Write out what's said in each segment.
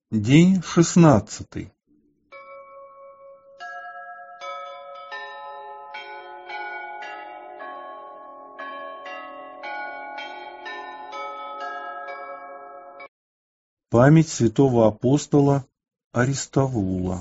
День 16. Память святого апостола Аристовула.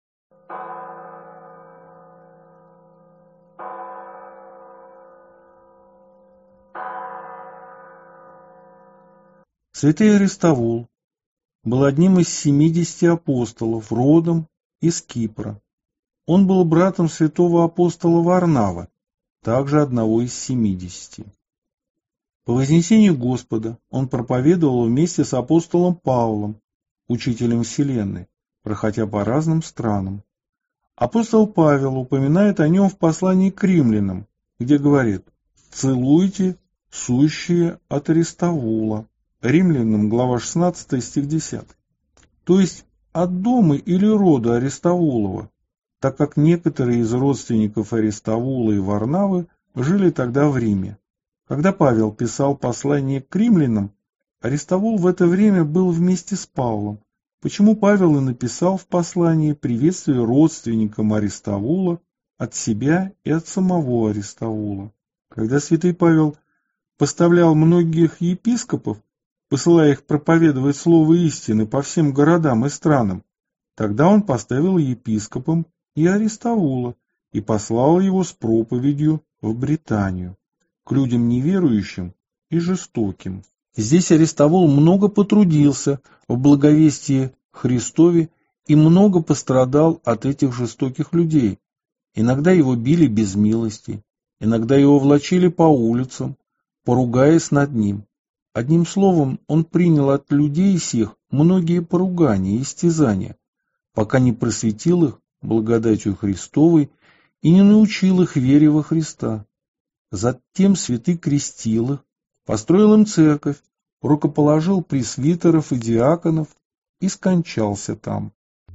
Святый Аристовул был одним из 70 апостолов, родом из Кипра. Он был братом святого апостола Варнавы, также одного из 70. По вознесению Господа он проповедовал вместе с апостолом Павлом, учителем Вселенной, проходя по разным странам. Апостол Павел упоминает о нем в послании к римлянам, где говорит: «Целуйте сущие от Аристовула». Римлянам, глава 16, стих 10. То есть от дома или рода Аристовулова, так как некоторые из родственников Аристовула и Варнавы жили тогда в Риме. Когда Павел писал послание к римлянам, Аристовул в это время был вместе с Павлом, почему Павел и написал в послании приветствие родственникам Аристовула от себя и от самого Аристовула. Когда святый Павел поставлял многих епископов, посылая их проповедовать слово истины по всем городам и странам, тогда он поставил епископом и Аристовула и послал его с проповедью в Британию, к людям неверующим и жестоким. Здесь Аристовул много потрудился в благовестии Христове и много пострадал от этих жестоких людей. Иногда его били без милости, иногда его влачили по улицам, поругаясь над ним. Одним словом, он принял от людей сих многие поругания и истязания, пока не просветил их благодатью Христовой и не научил их вере во Христа. Затем святый крестил их, построил им церковь, рукоположил пресвитеров и диаконов и скончался там.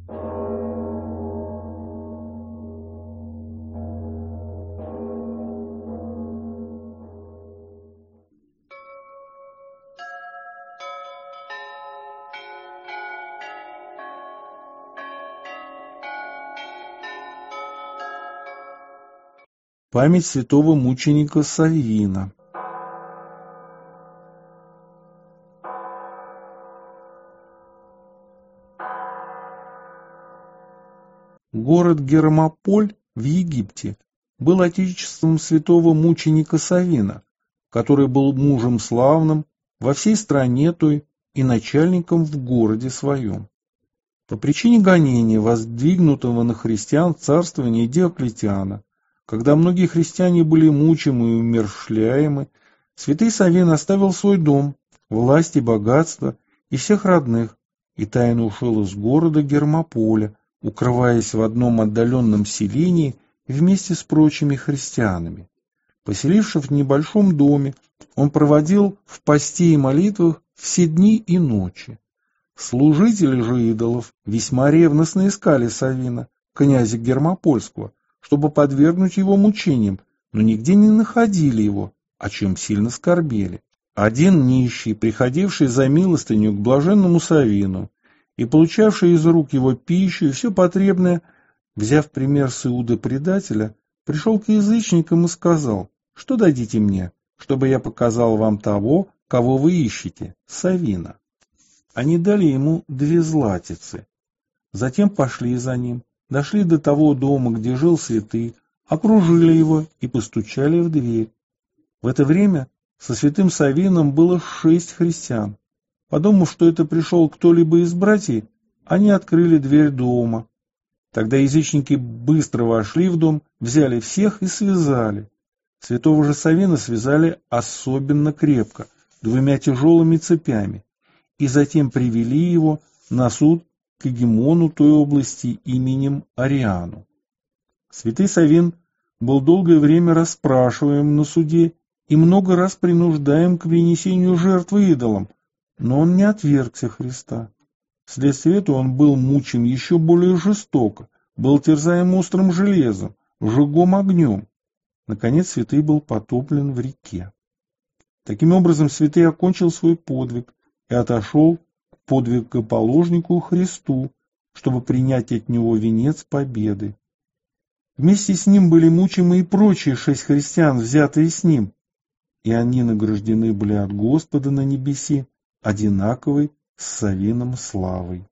Память святого мученика Саввина. Город Гермополь в Египте был отечеством святого мученика Саввина, который был мужем славным во всей стране той и начальником в городе своем. По причине гонения, воздвигнутого на христиан в царствовании Диоклетиана, когда многие христиане были мучимы и умерщвляемы, святый Саввин оставил свой дом, власть и богатство и всех родных, и тайно ушел из города Гермополя, укрываясь в одном отдаленном селении вместе с прочими христианами. Поселившись в небольшом доме, он проводил в посте и молитвах все дни и ночи. Служители же идолов весьма ревностно искали Саввина, князя Гермопольского, чтобы подвергнуть его мучениям, но нигде не находили его, о чем сильно скорбели. Один нищий, приходивший за милостыню к блаженному Саввину и получавший из рук его пищу и все потребное, взяв пример с Иуды-предателя, пришел к язычникам и сказал: «Что дадите мне, чтобы я показал вам того, кого вы ищете, Саввина?» Они дали ему 2 златицы. Затем пошли за ним, дошли до того дома, где жил святый, окружили его и постучали в дверь. В это время со святым Саввином было 6 христиан. Подумав, что это пришел кто-либо из братьев, они открыли дверь дома. Тогда язычники быстро вошли в дом, взяли всех и связали. Святого же Саввина связали особенно крепко, 2 тяжелыми цепями, и затем привели его на суд к егемону той области именем Ариану. Святый Саввин был долгое время расспрашиваем на суде и много раз принуждаем к принесению жертвы идолам, но он не отвергся Христа. Вследствие этого он был мучим еще более жестоко, был терзаем острым железом, жгом огнем. Наконец святый был потоплен в реке. Таким образом святый окончил свой подвиг и отошел к подвигоположнику Христу, чтобы принять от него венец победы. Вместе с ним были мучимы и прочие 6 христиан, взятые с ним, и они награждены были от Господа на небеси одинаковой с Савином славой.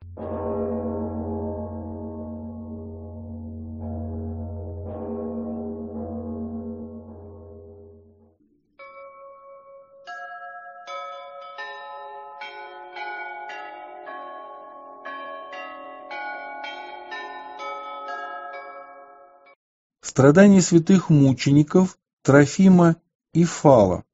Страдания святых мучеников Трофима и Фала.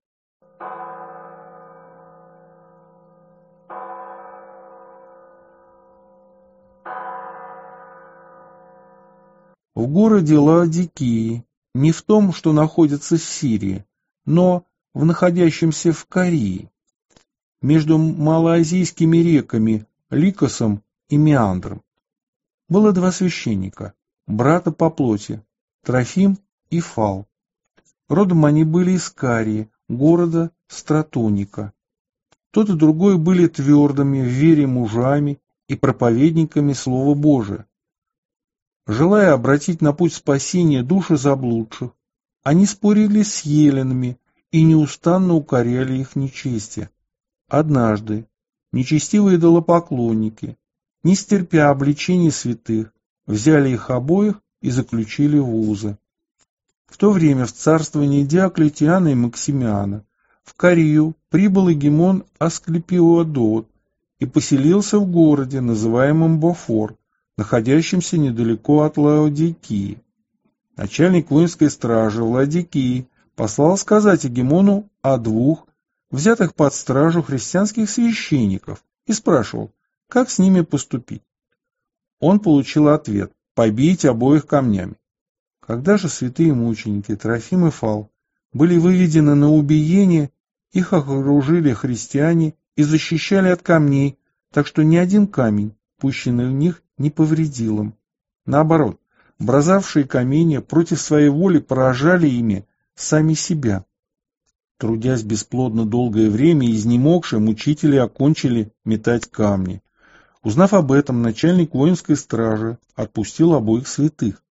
В городе Лаодикии, не в том, что находится в Сирии, но в находящемся в Корее, между малоазийскими реками Ликосом и Меандром, было 2 священника, брата по плоти, Трофим и Фал. Родом они были из Карии, города Стратоника. Тот и другой были твердыми в вере мужами и проповедниками Слова Божия. Желая обратить на путь спасения души заблудших, они спорили с еленами и неустанно укоряли их нечестие. Однажды нечестивые идолопоклонники, не стерпя обличений святых, взяли их обоих и заключили в узы. В то время в царствовании Диоклетиана и Максимиана в Корию прибыл егемон Асклепиодот и поселился в городе, называемом Бофор, находящемся недалеко от Лаодикии. Начальник воинской стражи в Лаодикии послал сказать егемону о 2 взятых под стражу христианских священников и спрашивал, как с ними поступить. Он получил ответ: побить обоих камнями. Когда же святые мученики Трофим и Фал были выведены на убиение, их окружили христиане и защищали от камней, так что ни один камень, пущенный в них, не повредил им. Наоборот, бросавшие камни против своей воли поражали ими сами себя. Трудясь бесплодно долгое время, изнемогшие мучители окончили метать камни. Узнав об этом, начальник воинской стражи отпустил обоих святых.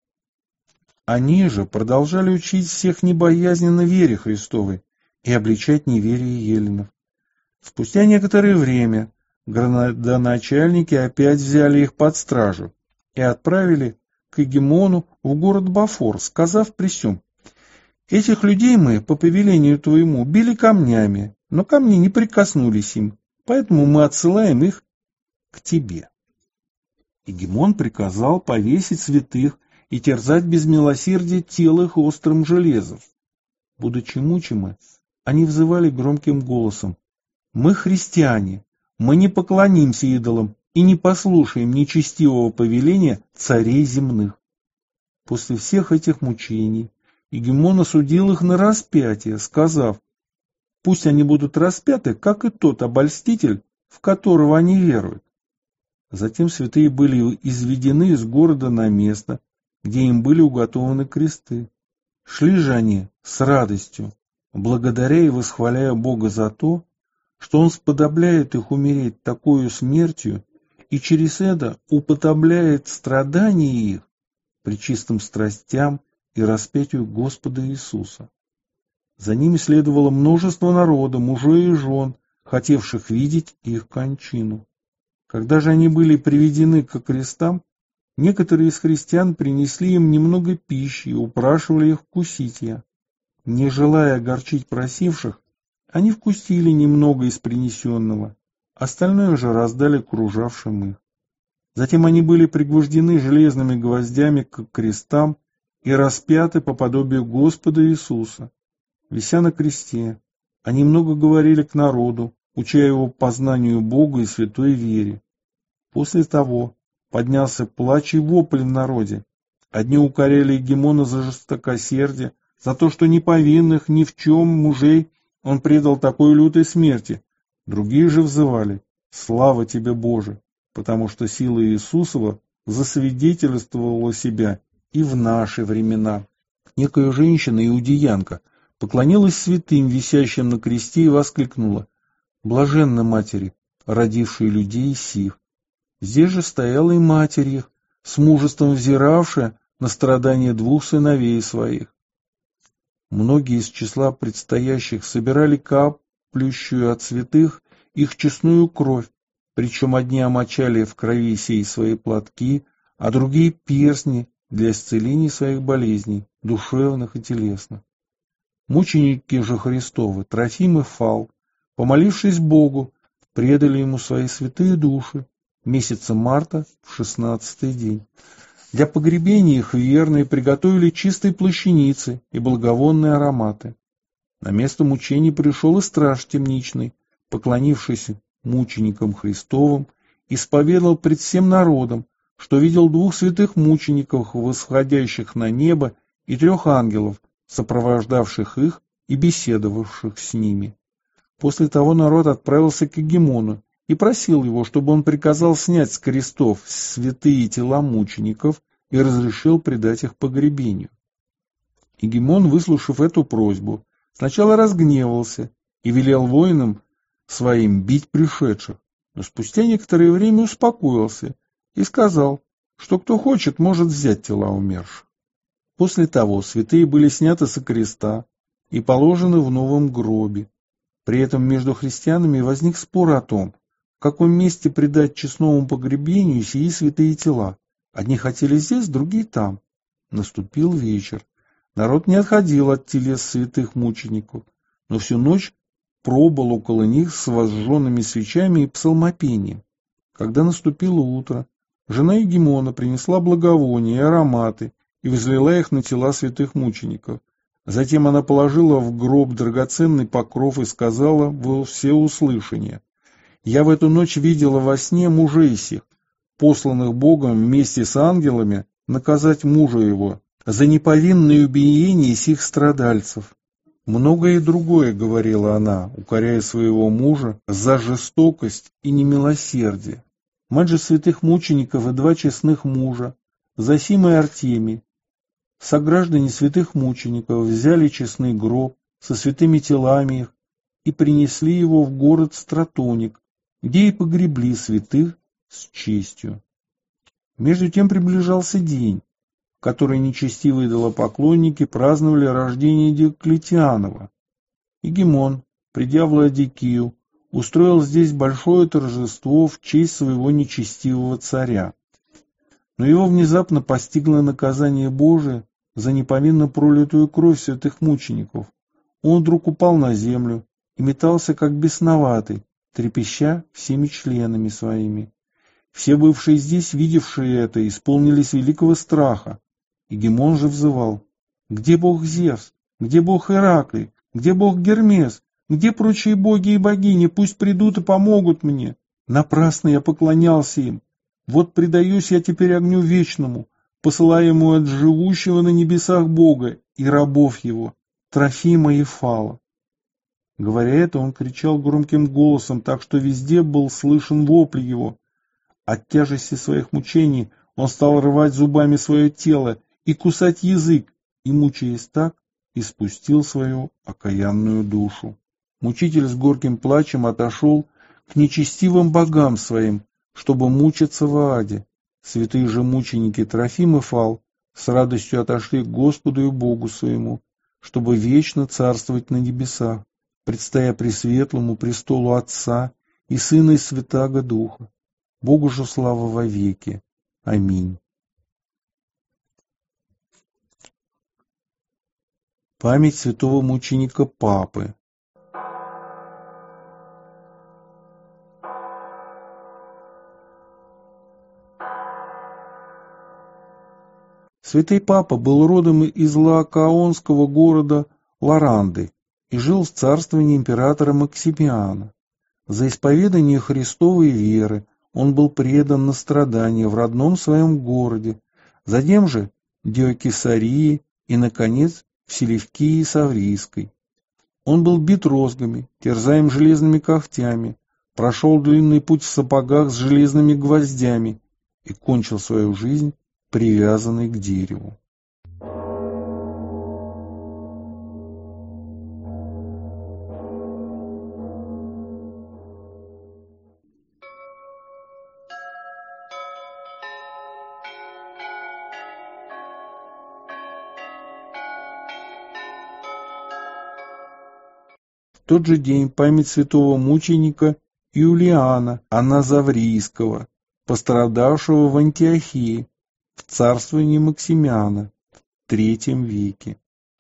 Они же продолжали учить всех небоязненно вере Христовой и обличать неверие еленов. Спустя некоторое время градоначальники опять взяли их под стражу и отправили к егемону в город Бофор, сказав при сем: «Этих людей мы, по повелению твоему, били камнями, но камни не прикоснулись им, поэтому мы отсылаем их к тебе». Егемон приказал повесить святых и терзать без милосердия тело их острым железом. Будучи мучимы, они взывали громким голосом: «Мы христиане, мы не поклонимся идолам и не послушаем нечестивого повеления царей земных». После всех этих мучений егемон осудил их на распятие, сказав: «Пусть они будут распяты, как и тот обольститель, в которого они веруют». Затем святые были изведены из города на место, где им были уготованы кресты. Шли же они с радостью, благодаря и восхваляя Бога за то, что Он сподобляет их умереть такою смертью и через это уподобляет страдания их пречистым страстям и распятию Господа Иисуса. За ними следовало множество народа, мужей и жен, хотевших видеть их кончину. Когда же они были приведены ко крестам, некоторые из христиан принесли им немного пищи и упрашивали их вкусить ее. Не желая огорчить просивших, они вкусили немного из принесенного, остальное же раздали окружавшим их. Затем они были пригвождены железными гвоздями к крестам и распяты по подобию Господа Иисуса. Вися на кресте, они много говорили к народу, уча его познанию Бога и святой вере. После того поднялся плач и вопль в народе. Одни укоряли егемона за жестокосердие, за то, что неповинных ни в чем мужей он предал такой лютой смерти. Другие же взывали: «Слава тебе, Боже!», потому что сила Иисусова засвидетельствовала себя и в наши времена. Некая женщина, иудеянка, поклонилась святым, висящим на кресте, и воскликнула: «Блаженна Матери, родивший людей сих. Здесь же стояла и матерь их, с мужеством взиравшая на страдания двух сыновей своих. Многие из числа предстоящих собирали каплющую от святых их честную кровь, причем одни омочали в крови сей свои платки, а другие перстни для исцеления своих болезней, душевных и телесных. Мученики же Христовы, Трофим и Фал, помолившись Богу, предали ему свои святые души месяца марта в 16-й день. Для погребения их верные приготовили чистые плащаницы и благовонные ароматы. На место мучений пришел и страж темничный, поклонившись мученикам Христовым, исповедал пред всем народом, что видел двух святых мучеников, восходящих на небо, и 3 ангелов, сопровождавших их и беседовавших с ними. После того народ отправился к Егемону и просил его, чтобы он приказал снять с крестов святые тела мучеников и разрешил предать их погребению. Егемон, выслушав эту просьбу, сначала разгневался и велел воинам своим бить пришедших, но спустя некоторое время успокоился и сказал, что кто хочет, может взять тела умерших. После того святые были сняты со креста и положены в новом гробе. При этом между христианами возник спор о том, в каком месте предать честному погребению сии святые тела. Одни хотели здесь, другие там. Наступил вечер. Народ не отходил от телес святых мучеников, но всю ночь пробыл около них с возжженными свечами и псалмопением. Когда наступило утро, жена Егемона принесла благовония и ароматы и возлила их на тела святых мучеников. Затем она положила в гроб драгоценный покров и сказала во всеуслышание: «Я в эту ночь видела во сне мужей сих, посланных Богом вместе с ангелами наказать мужа его за неповинное убиение сих страдальцев». Многое и другое говорила она, укоряя своего мужа за жестокость и немилосердие. Мать же святых мучеников и 2 честных мужа, Зосим и Артемий, сограждане святых мучеников, взяли честный гроб со святыми телами их и принесли его в город Стратоник, где и погребли святых с честью. Между тем приближался день, в который нечестивые идолопоклонники праздновали рождение Диоклетианова. Егемон, придя в Ладикию, устроил здесь большое торжество в честь своего нечестивого царя. Но его внезапно постигло наказание Божие за неповинно пролитую кровь святых мучеников. Он вдруг упал на землю и метался, как бесноватый, трепеща всеми членами своими. Все бывшие здесь, видевшие это, исполнились великого страха. Егемон же взывал: «Где бог Зевс? Где бог Ираклий? Где бог Гермес? Где прочие боги и богини? Пусть придут и помогут мне. Напрасно я поклонялся им. Вот предаюсь я теперь огню вечному, посылаемому от живущего на небесах Бога и рабов его, Трофима и Фала». Говоря это, он кричал громким голосом, так что везде был слышен вопль его. От тяжести своих мучений он стал рвать зубами свое тело и кусать язык, и, мучаясь так, испустил свою окаянную душу. Мучитель с горьким плачем отошел к нечестивым богам своим, чтобы мучиться в аде. Святые же мученики Трофим и Фал с радостью отошли к Господу и Богу своему, чтобы вечно царствовать на небесах, предстоя пресветлому престолу Отца и Сына и Святаго Духа. Богу же слава вовеки. Аминь. Память святого мученика Папы. Святый Папа был родом из лаокаонского города Ларанды и жил в царствовании императора Максимиана. За исповедание Христовой веры он был предан на страдания в родном своем городе, затем же в Диокесарии и, наконец, в Селевкии Саврийской. Он был бит розгами, терзаем железными когтями, прошел длинный путь в сапогах с железными гвоздями и кончил свою жизнь привязанный к дереву. тот же день память святого мученика Иулиана Аназаврийского, пострадавшего в Антиохии в царствовании Максимиана в III веке.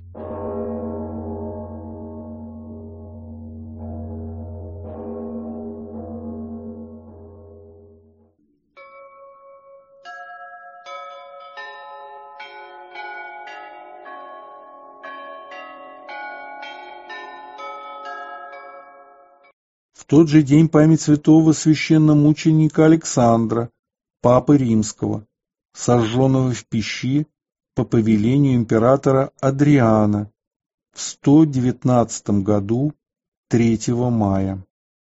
В тот же день память святого священномученика Александра, папы Римского, сожженного в печи по повелению императора Адриана в 119 году 3 мая.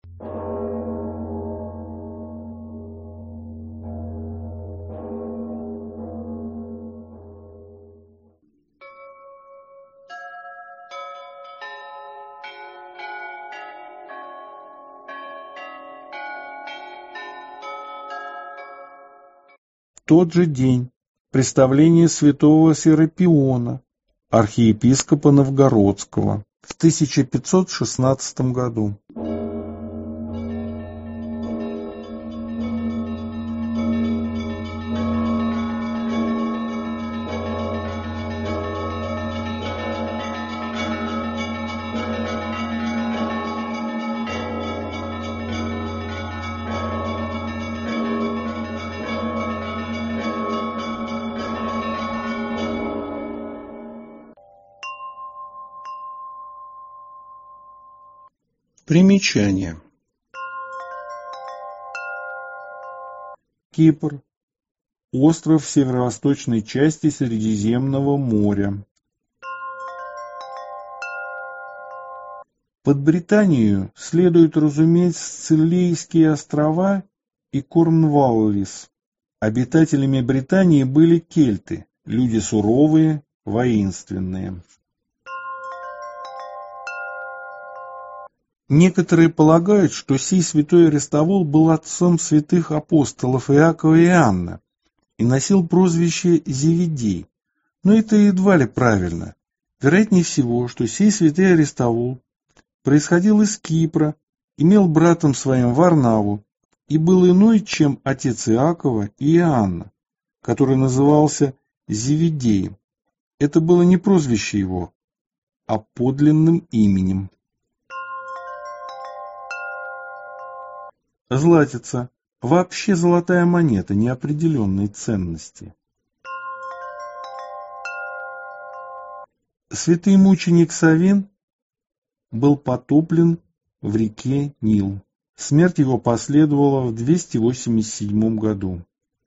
В тот же день представление святого Серапиона, архиепископа Новгородского, в 1516 году. Примечание. Кипр. Остров в северо-восточной части Средиземного моря. Под Британию следует разуметь Сцилийские острова и Корнваллис. Обитателями Британии были кельты, люди суровые, воинственные. Некоторые полагают, что сей святой Аристовул был отцом святых апостолов Иакова и Иоанна и носил прозвище Зеведей, но это едва ли правильно. Вероятнее всего, что сей святый Аристовул происходил из Кипра, имел братом своим Варнаву и был иной, чем отец Иакова и Иоанна, который назывался Зеведеем. Это было не прозвище его, а подлинным именем. Златица. Вообще золотая монета неопределенной ценности. Святый мученик Савин был потоплен в реке Нил. Смерть его последовала в 287 году.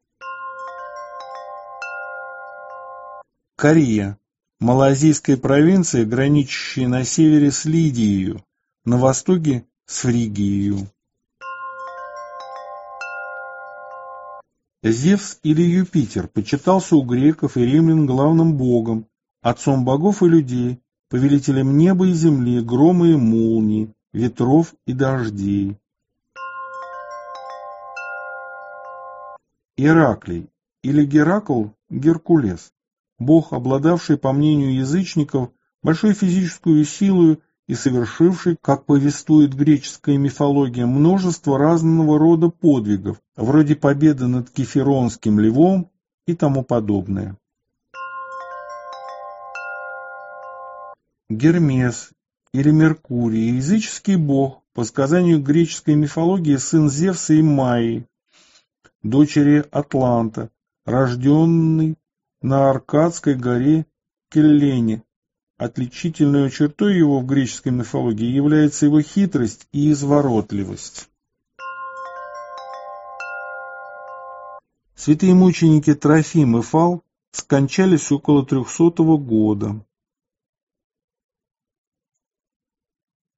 Корея. Малайзийская провинция, граничащая на севере с Лидией, на востоке с Фригией. Зевс или Юпитер почитался у греков и римлян главным богом, отцом богов и людей, повелителем неба и земли, грома и молний, ветров и дождей. Ираклий или Геракл Геркулес, бог, обладавший, по мнению язычников, большой физической силой и совершивший, как повествует греческая мифология, множество разного рода подвигов, вроде победы над Кефиронским львом и тому подобное. Гермес или Меркурий, языческий бог, по сказанию греческой мифологии, сын Зевса и Майи, дочери Атланта, рожденный на Аркадской горе Келлене. Отличительной чертой его в греческой мифологии является его хитрость и изворотливость. Святые мученики Трофим и Фал скончались около 300 года.